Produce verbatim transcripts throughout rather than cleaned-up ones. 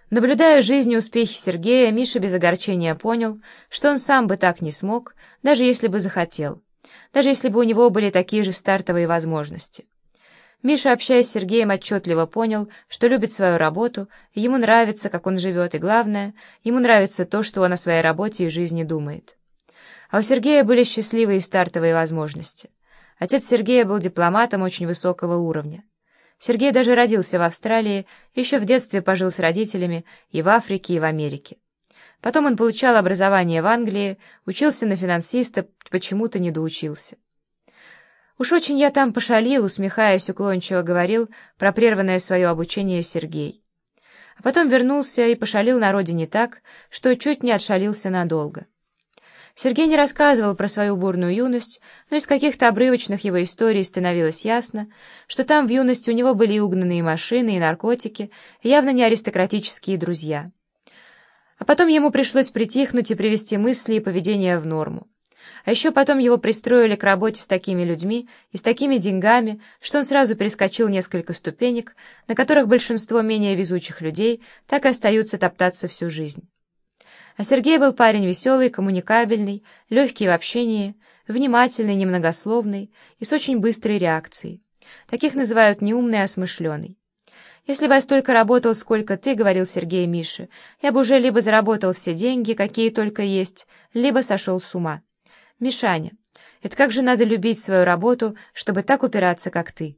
Наблюдая жизнь и успехи Сергея, Миша без огорчения понял, что он сам бы так не смог, даже если бы захотел, даже если бы у него были такие же стартовые возможности. Миша, общаясь с Сергеем, отчетливо понял, что любит свою работу, ему нравится, как он живет, и главное, ему нравится то, что он о своей работе и жизни думает. А у Сергея были счастливые стартовые возможности. Отец Сергея был дипломатом очень высокого уровня. Сергей даже родился в Австралии, еще в детстве пожил с родителями и в Африке, и в Америке. Потом он получал образование в Англии, учился на финансиста, почему-то не доучился. «Уж очень я там пошалил», — усмехаясь, уклончиво говорил про прерванное свое обучение Сергей. А потом вернулся и пошалил на родине так, что чуть не отшалился надолго. Сергей не рассказывал про свою бурную юность, но из каких-то обрывочных его историй становилось ясно, что там в юности у него были и угнанные машины, и наркотики, и явно не аристократические друзья. А потом ему пришлось притихнуть и привести мысли и поведение в норму. А еще потом его пристроили к работе с такими людьми и с такими деньгами, что он сразу перескочил несколько ступенек, на которых большинство менее везучих людей так и остаются топтаться всю жизнь. А Сергей был парень веселый, коммуникабельный, легкий в общении, внимательный, немногословный и с очень быстрой реакцией. Таких называют неумный, а смышленый. «Если бы я столько работал, сколько ты, — говорил Сергей Мише, — я бы уже либо заработал все деньги, какие только есть, либо сошел с ума. Мишаня, это как же надо любить свою работу, чтобы так упираться, как ты?»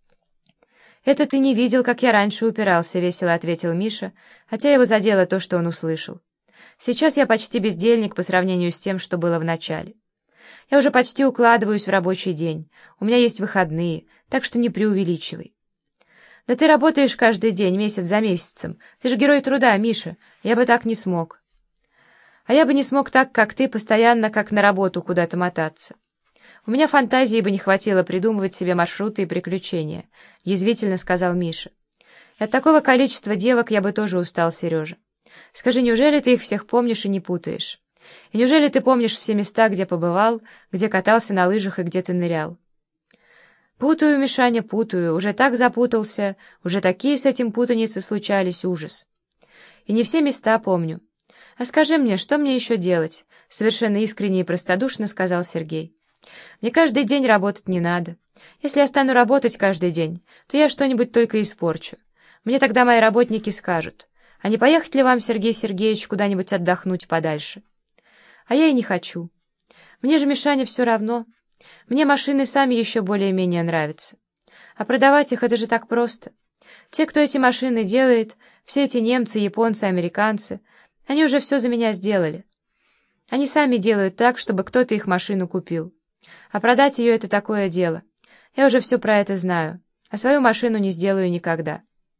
«Это ты не видел, как я раньше упирался», — весело ответил Миша, хотя его задело то, что он услышал. «Сейчас я почти бездельник по сравнению с тем, что было в начале. Я уже почти укладываюсь в рабочий день, у меня есть выходные, так что не преувеличивай». «Да ты работаешь каждый день, месяц за месяцем. Ты же герой труда, Миша. Я бы так не смог». «А я бы не смог так, как ты, постоянно как на работу куда-то мотаться. У меня фантазии бы не хватило придумывать себе маршруты и приключения», — язвительно сказал Миша. «И от такого количества девок я бы тоже устал, Сережа. Скажи, неужели ты их всех помнишь и не путаешь? И неужели ты помнишь все места, где побывал, где катался на лыжах и где ты нырял?» «Путаю, Мишаня, путаю. Уже так запутался, уже такие с этим путаницы случались, ужас. И не все места помню. А скажи мне, что мне еще делать?» — совершенно искренне и простодушно сказал Сергей. «Мне каждый день работать не надо. Если я стану работать каждый день, то я что-нибудь только испорчу. Мне тогда мои работники скажут: а не поехать ли вам, Сергей Сергеевич, куда-нибудь отдохнуть подальше? А я и не хочу. Мне же, Мишаня, все равно. Мне машины сами еще более-менее нравятся. А продавать их — это же так просто. Те, кто эти машины делает, все эти немцы, японцы, американцы, они уже все за меня сделали. Они сами делают так, чтобы кто-то их машину купил. А продать ее — это такое дело. Я уже все про это знаю, а свою машину не сделаю никогда.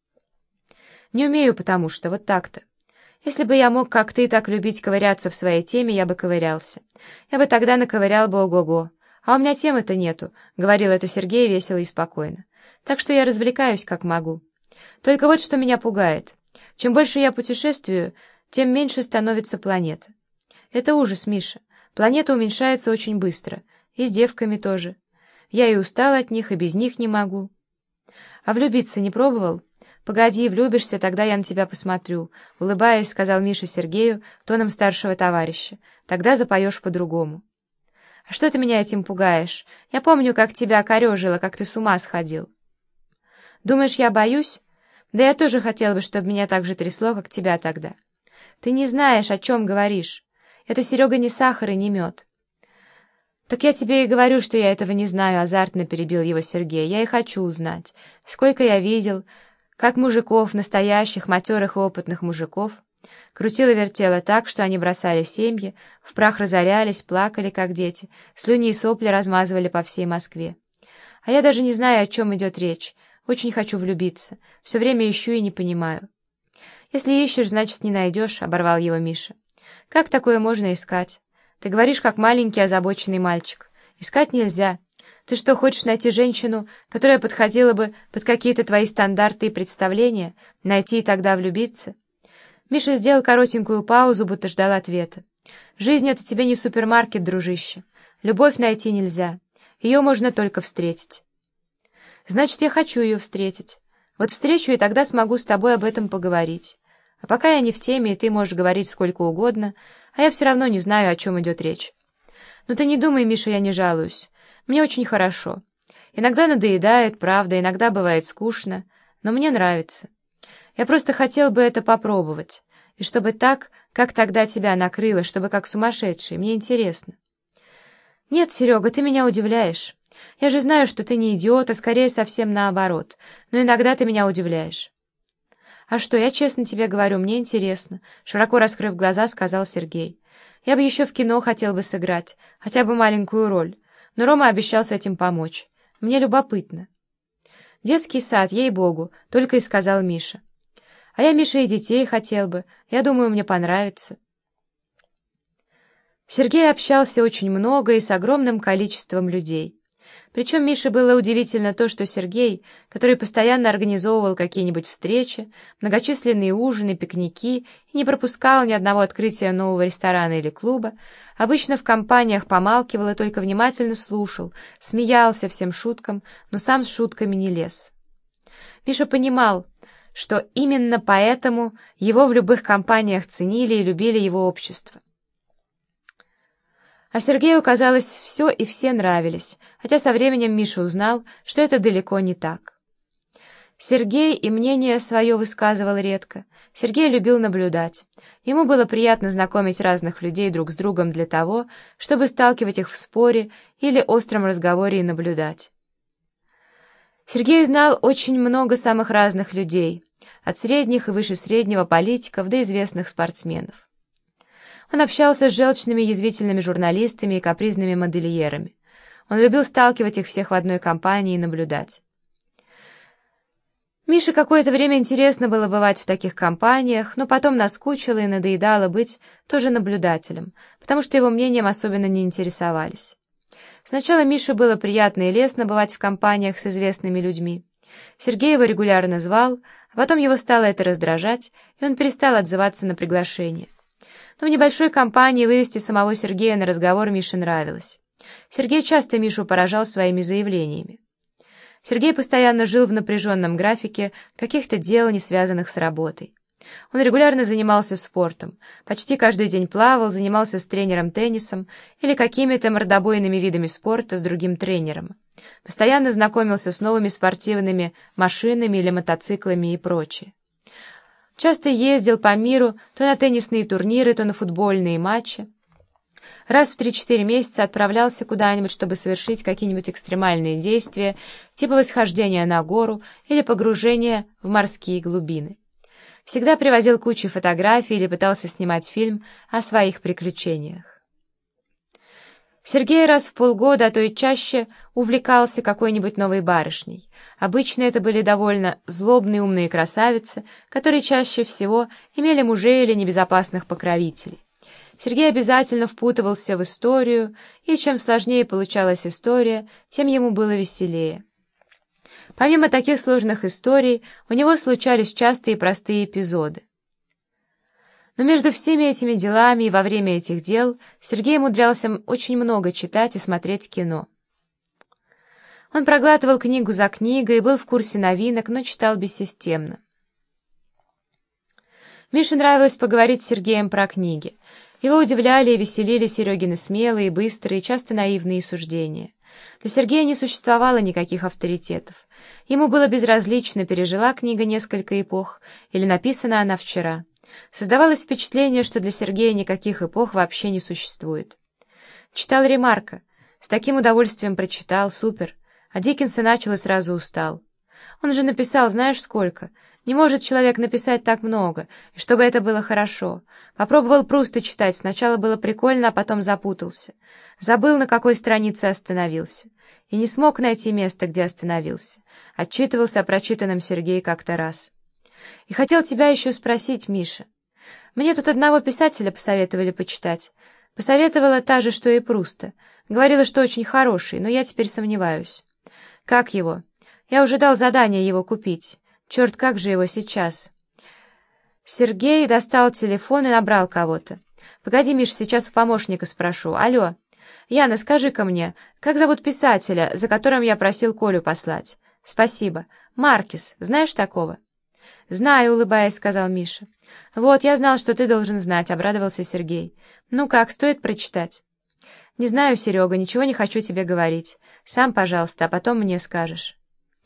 Не умею, потому что вот так-то. Если бы я мог, как ты, так любить ковыряться в своей теме, я бы ковырялся. Я бы тогда наковырял бы ого-го. А у меня темы-то нету, — говорил это Сергей весело и спокойно. Так что я развлекаюсь, как могу. Только вот что меня пугает. Чем больше я путешествую, тем меньше становится планета. Это ужас, Миша. Планета уменьшается очень быстро. И с девками тоже. Я и устал от них, и без них не могу. А влюбиться не пробовал? «Погоди, влюбишься, тогда я на тебя посмотрю», — улыбаясь, сказал Миша Сергею тоном старшего товарища. «Тогда запоешь по-другому». «А что ты меня этим пугаешь? Я помню, как тебя корежило, как ты с ума сходил». «Думаешь, я боюсь? Да я тоже хотела бы, чтобы меня так же трясло, как тебя тогда. Ты не знаешь, о чем говоришь. Это, Серега, не сахар и не мед». «Так я тебе и говорю, что я этого не знаю», — азартно перебил его Сергей. «Я и хочу узнать. Сколько я видел, как мужиков, настоящих, матерых и опытных мужиков, крутило-вертело так, что они бросали семьи, в прах разорялись, плакали, как дети, слюни и сопли размазывали по всей Москве. А я даже не знаю, о чем идет речь. Очень хочу влюбиться. Все время ищу и не понимаю». «Если ищешь, значит, не найдешь», — оборвал его Миша. «Как такое можно искать? Ты говоришь, как маленький озабоченный мальчик. Искать нельзя. Ты что, хочешь найти женщину, которая подходила бы под какие-то твои стандарты и представления, найти и тогда влюбиться?» Миша сделал коротенькую паузу, будто ждал ответа. «Жизнь — это тебе не супермаркет, дружище. Любовь найти нельзя. Ее можно только встретить». «Значит, я хочу ее встретить. Вот встречу, и тогда смогу с тобой об этом поговорить. А пока я не в теме, и ты можешь говорить сколько угодно, а я все равно не знаю, о чем идет речь. Но ты не думай, Миша, я не жалуюсь. Мне очень хорошо. Иногда надоедает, правда, иногда бывает скучно, но мне нравится. Я просто хотел бы это попробовать. И чтобы так, как тогда тебя накрыло, чтобы как сумасшедший, мне интересно. Нет, Серега, ты меня удивляешь. Я же знаю, что ты не идиот, а скорее совсем наоборот, но иногда ты меня удивляешь. А что, я честно тебе говорю, мне интересно, широко раскрыв глаза, сказал Сергей. Я бы еще в кино хотел бы сыграть, хотя бы маленькую роль, но Рома обещал с этим помочь. Мне любопытно. Детский сад, ей-богу, только и сказал Миша. А я, Миша, и детей хотел бы, я думаю, мне понравится. Сергей общался очень много и с огромным количеством людей. Причем Мише было удивительно то, что Сергей, который постоянно организовывал какие-нибудь встречи, многочисленные ужины, пикники и не пропускал ни одного открытия нового ресторана или клуба, обычно в компаниях помалкивал и только внимательно слушал, смеялся всем шуткам, но сам с шутками не лез. Миша понимал, что именно поэтому его в любых компаниях ценили и любили его общество. А Сергею, казалось, все и все нравились, хотя со временем Миша узнал, что это далеко не так. Сергей и мнение свое высказывал редко. Сергей любил наблюдать. Ему было приятно знакомить разных людей друг с другом для того, чтобы сталкивать их в споре или остром разговоре и наблюдать. Сергей знал очень много самых разных людей, от средних и выше среднего политиков до известных спортсменов. Он общался с желчными язвительными журналистами и капризными модельерами. Он любил сталкивать их всех в одной компании и наблюдать. Мише какое-то время интересно было бывать в таких компаниях, но потом наскучило и надоедало быть тоже наблюдателем, потому что его мнением особенно не интересовались. Сначала Мише было приятно и лестно бывать в компаниях с известными людьми. Сергей его регулярно звал, а потом его стало это раздражать, и он перестал отзываться на приглашение. Но в небольшой компании вывести самого Сергея на разговор Мише нравилось. Сергей часто Мишу поражал своими заявлениями. Сергей постоянно жил в напряженном графике каких-то дел, не связанных с работой. Он регулярно занимался спортом, почти каждый день плавал, занимался с тренером теннисом или какими-то мордобойными видами спорта с другим тренером. Постоянно знакомился с новыми спортивными машинами или мотоциклами и прочее. Часто ездил по миру то на теннисные турниры, то на футбольные матчи. Раз в три-четыре месяца отправлялся куда-нибудь, чтобы совершить какие-нибудь экстремальные действия, типа восхождения на гору или погружения в морские глубины. Всегда привозил кучу фотографий или пытался снимать фильм о своих приключениях. Сергей раз в полгода, а то и чаще, увлекался какой-нибудь новой барышней. Обычно это были довольно злобные умные красавицы, которые чаще всего имели мужей или небезопасных покровителей. Сергей обязательно впутывался в историю, и чем сложнее получалась история, тем ему было веселее. Помимо таких сложных историй, у него случались частые и простые эпизоды. Но между всеми этими делами и во время этих дел Сергей умудрялся очень много читать и смотреть кино. Он проглатывал книгу за книгой и был в курсе новинок, но читал бессистемно. Мише нравилось поговорить с Сергеем про книги. Его удивляли и веселили Серегины смелые, быстрые, часто наивные суждения. Для Сергея не существовало никаких авторитетов. Ему было безразлично, пережила книга несколько эпох или написана она вчера. Создавалось впечатление, что для Сергея никаких эпох вообще не существует. Читал Ремарка. С таким удовольствием прочитал, супер. А Диккенса начал и сразу устал. Он же написал, знаешь сколько? Не может человек написать так много, и чтобы это было хорошо. Попробовал Пруста читать, сначала было прикольно, а потом запутался. Забыл, на какой странице остановился. И не смог найти место, где остановился. Отчитывался о прочитанном Сергей как-то раз. И хотел тебя еще спросить, Миша. Мне тут одного писателя посоветовали почитать. Посоветовала та же, что и Пруста. Говорила, что очень хороший, но я теперь сомневаюсь. Как его? Я уже дал задание его купить. Черт, как же его сейчас? Сергей достал телефон и набрал кого-то. Погоди, Миша, сейчас у помощника спрошу. Алло. Яна, скажи-ка мне, как зовут писателя, за которым я просил Колю послать? Спасибо. Маркес. Знаешь такого? «Знаю», — улыбаясь, сказал Миша. «Вот, я знал, что ты должен знать», — обрадовался Сергей. «Ну как, стоит прочитать?» «Не знаю, Серега, ничего не хочу тебе говорить. Сам, пожалуйста, а потом мне скажешь».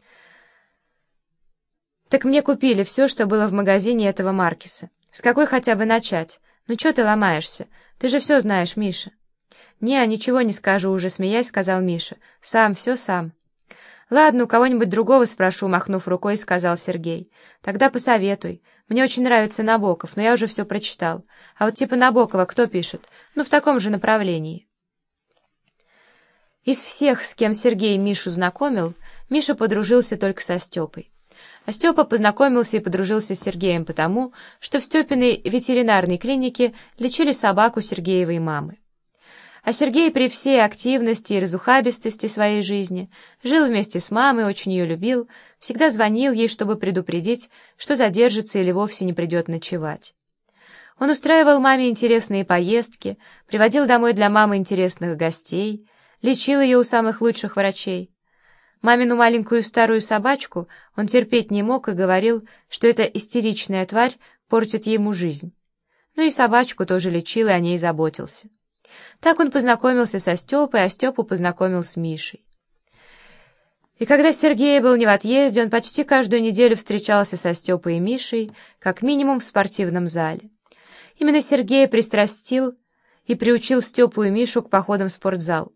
«Так мне купили все, что было в магазине этого Маркиса. С какой хотя бы начать? Ну чё ты ломаешься? Ты же все знаешь, Миша». «Не, ничего не скажу уже», — смеясь, сказал Миша. «Сам, все сам». «Ладно, у кого-нибудь другого спрошу», — махнув рукой, сказал Сергей. «Тогда посоветуй. Мне очень нравится Набоков, но я уже все прочитал. А вот типа Набокова кто пишет? Ну, в таком же направлении». Из всех, с кем Сергей Мишу знакомил, Миша подружился только со Степой. А Степа познакомился и подружился с Сергеем потому, что в Степиной ветеринарной клинике лечили собаку Сергеевой мамы. А Сергей при всей активности и разухабистости своей жизни жил вместе с мамой, очень ее любил, всегда звонил ей, чтобы предупредить, что задержится или вовсе не придет ночевать. Он устраивал маме интересные поездки, приводил домой для мамы интересных гостей, лечил ее у самых лучших врачей. Мамину маленькую старую собачку он терпеть не мог и говорил, что эта истеричная тварь портит ему жизнь. Ну и собачку тоже лечил и о ней заботился. Так он познакомился со Степой, а Степу познакомил с Мишей. И когда Сергей был не в отъезде, он почти каждую неделю встречался со Степой и Мишей, как минимум в спортивном зале. Именно Сергей пристрастил и приучил Степу и Мишу к походам в спортзал.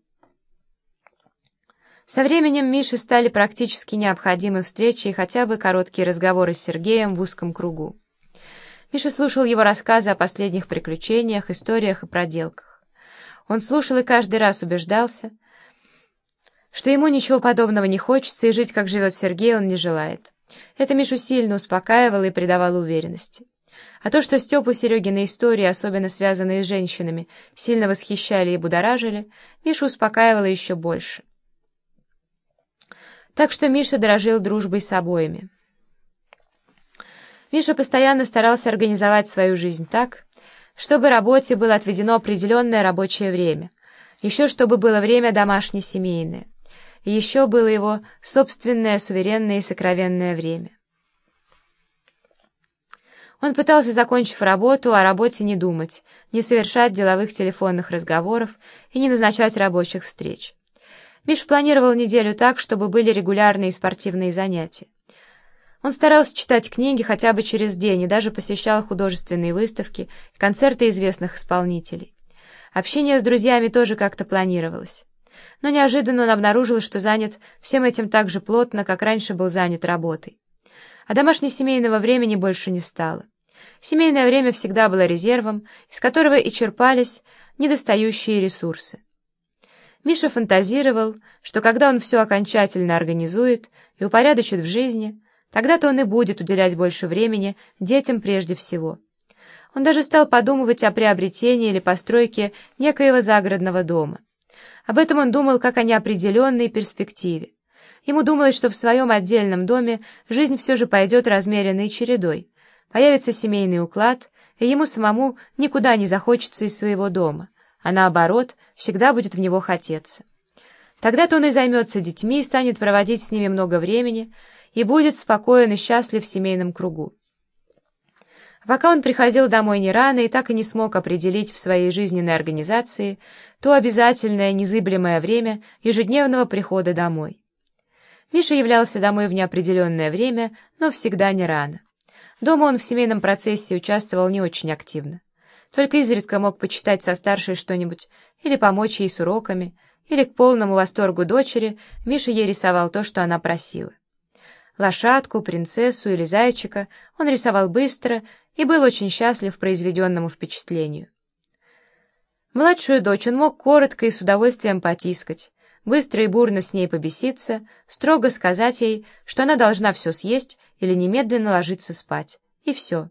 Со временем Мише стали практически необходимы встречи и хотя бы короткие разговоры с Сергеем в узком кругу. Миша слушал его рассказы о последних приключениях, историях и проделках. Он слушал и каждый раз убеждался, что ему ничего подобного не хочется, и жить, как живет Сергей, он не желает. Это Мишу сильно успокаивало и придавало уверенности. А то, что Степу Серегины истории, особенно связанные с женщинами, сильно восхищали и будоражили, Мишу успокаивало еще больше. Так что Миша дорожил дружбой с обоими. Миша постоянно старался организовать свою жизнь так, чтобы работе было отведено определенное рабочее время, еще чтобы было время домашне-семейное, и еще было его собственное суверенное и сокровенное время. Он пытался, закончив работу, о работе не думать, не совершать деловых телефонных разговоров и не назначать рабочих встреч. Миша планировал неделю так, чтобы были регулярные спортивные занятия. Он старался читать книги хотя бы через день и даже посещал художественные выставки и концерты известных исполнителей. Общение с друзьями тоже как-то планировалось. Но неожиданно он обнаружил, что занят всем этим так же плотно, как раньше был занят работой. А домашне-семейного времени больше не стало. Семейное время всегда было резервом, из которого и черпались недостающие ресурсы. Миша фантазировал, что когда он все окончательно организует и упорядочит в жизни, тогда-то он и будет уделять больше времени детям прежде всего. Он даже стал подумывать о приобретении или постройке некоего загородного дома. Об этом он думал как о неопределенной перспективе. Ему думалось, что в своем отдельном доме жизнь все же пойдет размеренной чередой, появится семейный уклад, и ему самому никуда не захочется из своего дома, а наоборот, всегда будет в него хотеться. Тогда-то он и займется детьми, и станет проводить с ними много времени, и будет спокоен и счастлив в семейном кругу. А пока он приходил домой не рано и так и не смог определить в своей жизненной организации то обязательное незыблемое время ежедневного прихода домой. Миша являлся домой в неопределенное время, но всегда не рано. Дома он в семейном процессе участвовал не очень активно. Только изредка мог почитать со старшей что-нибудь, или помочь ей с уроками, или к полному восторгу дочери Миша ей рисовал то, что она просила. Лошадку, принцессу или зайчика он рисовал быстро и был очень счастлив произведенному впечатлению. Младшую дочь он мог коротко и с удовольствием потискать, быстро и бурно с ней побеситься, строго сказать ей, что она должна все съесть или немедленно ложиться спать, и все.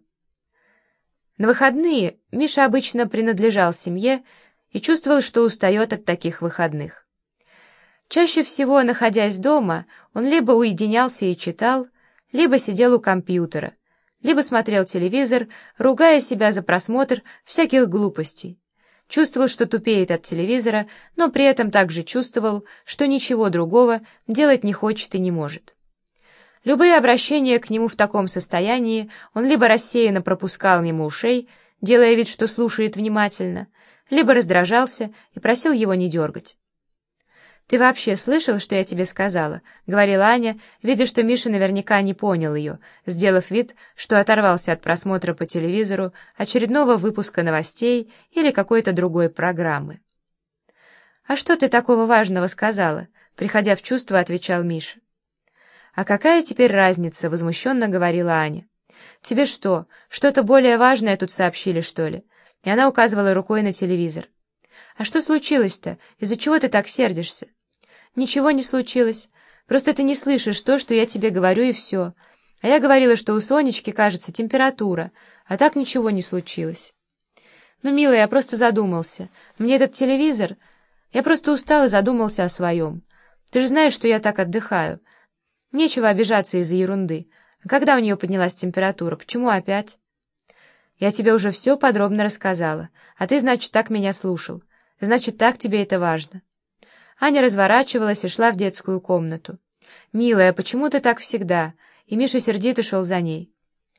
На выходные Миша обычно принадлежал семье и чувствовал, что устает от таких выходных. Чаще всего, находясь дома, он либо уединялся и читал, либо сидел у компьютера, либо смотрел телевизор, ругая себя за просмотр всяких глупостей. Чувствовал, что тупеет от телевизора, но при этом также чувствовал, что ничего другого делать не хочет и не может. Любые обращения к нему в таком состоянии он либо рассеянно пропускал мимо ушей, делая вид, что слушает внимательно, либо раздражался и просил его не дергать. «Ты вообще слышал, что я тебе сказала?» — говорила Аня, видя, что Миша наверняка не понял ее, сделав вид, что оторвался от просмотра по телевизору очередного выпуска новостей или какой-то другой программы. «А что ты такого важного сказала?» — приходя в чувство, отвечал Миша. «А какая теперь разница?» — возмущенно говорила Аня. «Тебе что, что-то более важное тут сообщили, что ли?» И она указывала рукой на телевизор. «А что случилось-то? Из-за чего ты так сердишься?» «Ничего не случилось. Просто ты не слышишь то, что я тебе говорю, и все. А я говорила, что у Сонечки, кажется, температура, а так ничего не случилось». «Ну, милая, я просто задумался. Мне этот телевизор... Я просто устал и задумался о своем. Ты же знаешь, что я так отдыхаю. Нечего обижаться из-за ерунды. А когда у нее поднялась температура? Почему опять?» «Я тебе уже все подробно рассказала, а ты, значит, так меня слушал. Значит, так тебе это важно». Аня разворачивалась и шла в детскую комнату. «Милая, почему ты так всегда?» И Миша сердито шел за ней.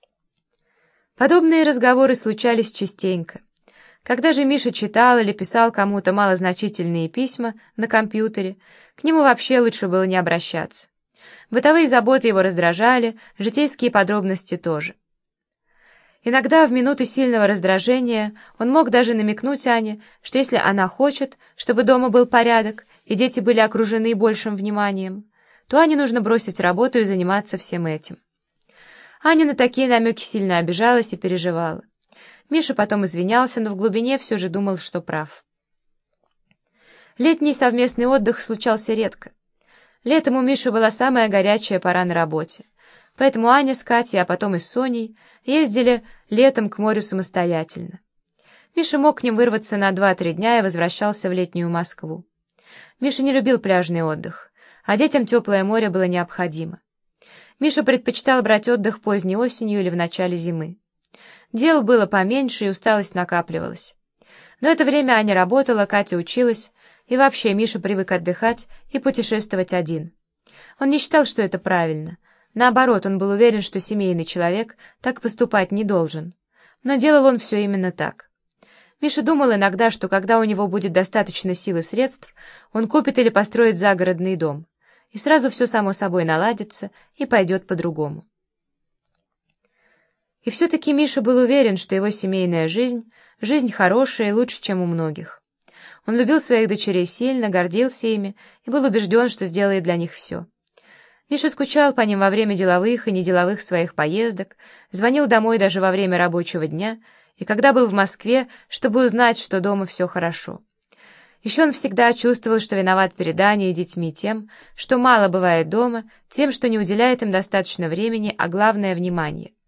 Подобные разговоры случались частенько. Когда же Миша читал или писал кому-то малозначительные письма на компьютере, к нему вообще лучше было не обращаться. Бытовые заботы его раздражали, житейские подробности тоже. Иногда в минуты сильного раздражения он мог даже намекнуть Ане, что если она хочет, чтобы дома был порядок и дети были окружены большим вниманием, то Ане нужно бросить работу и заниматься всем этим. Аня на такие намеки сильно обижалась и переживала. Миша потом извинялся, но в глубине все же думал, что прав. Летний совместный отдых случался редко. Летом у Миши была самая горячая пора на работе. Поэтому Аня с Катей, а потом и с Соней, ездили летом к морю самостоятельно. Миша мог к ним вырваться на два-три дня и возвращался в летнюю Москву. Миша не любил пляжный отдых, а детям теплое море было необходимо. Миша предпочитал брать отдых поздней осенью или в начале зимы. Дел было поменьше, и усталость накапливалась. Но это время Аня работала, Катя училась, и вообще Миша привык отдыхать и путешествовать один. Он не считал, что это правильно. Наоборот, он был уверен, что семейный человек так поступать не должен. Но делал он все именно так. Миша думал иногда, что когда у него будет достаточно сил и средств, он купит или построит загородный дом, и сразу все само собой наладится и пойдет по-другому. И все-таки Миша был уверен, что его семейная жизнь — жизнь хорошая и лучше, чем у многих. Он любил своих дочерей сильно, гордился ими и был убежден, что сделает для них все. Миша скучал по ним во время деловых и неделовых своих поездок, звонил домой даже во время рабочего дня и когда был в Москве, чтобы узнать, что дома все хорошо. Еще он всегда чувствовал, что виноват перед Аней и детьми тем, что мало бывает дома, тем, что не уделяет им достаточно времени, а главное — внимания.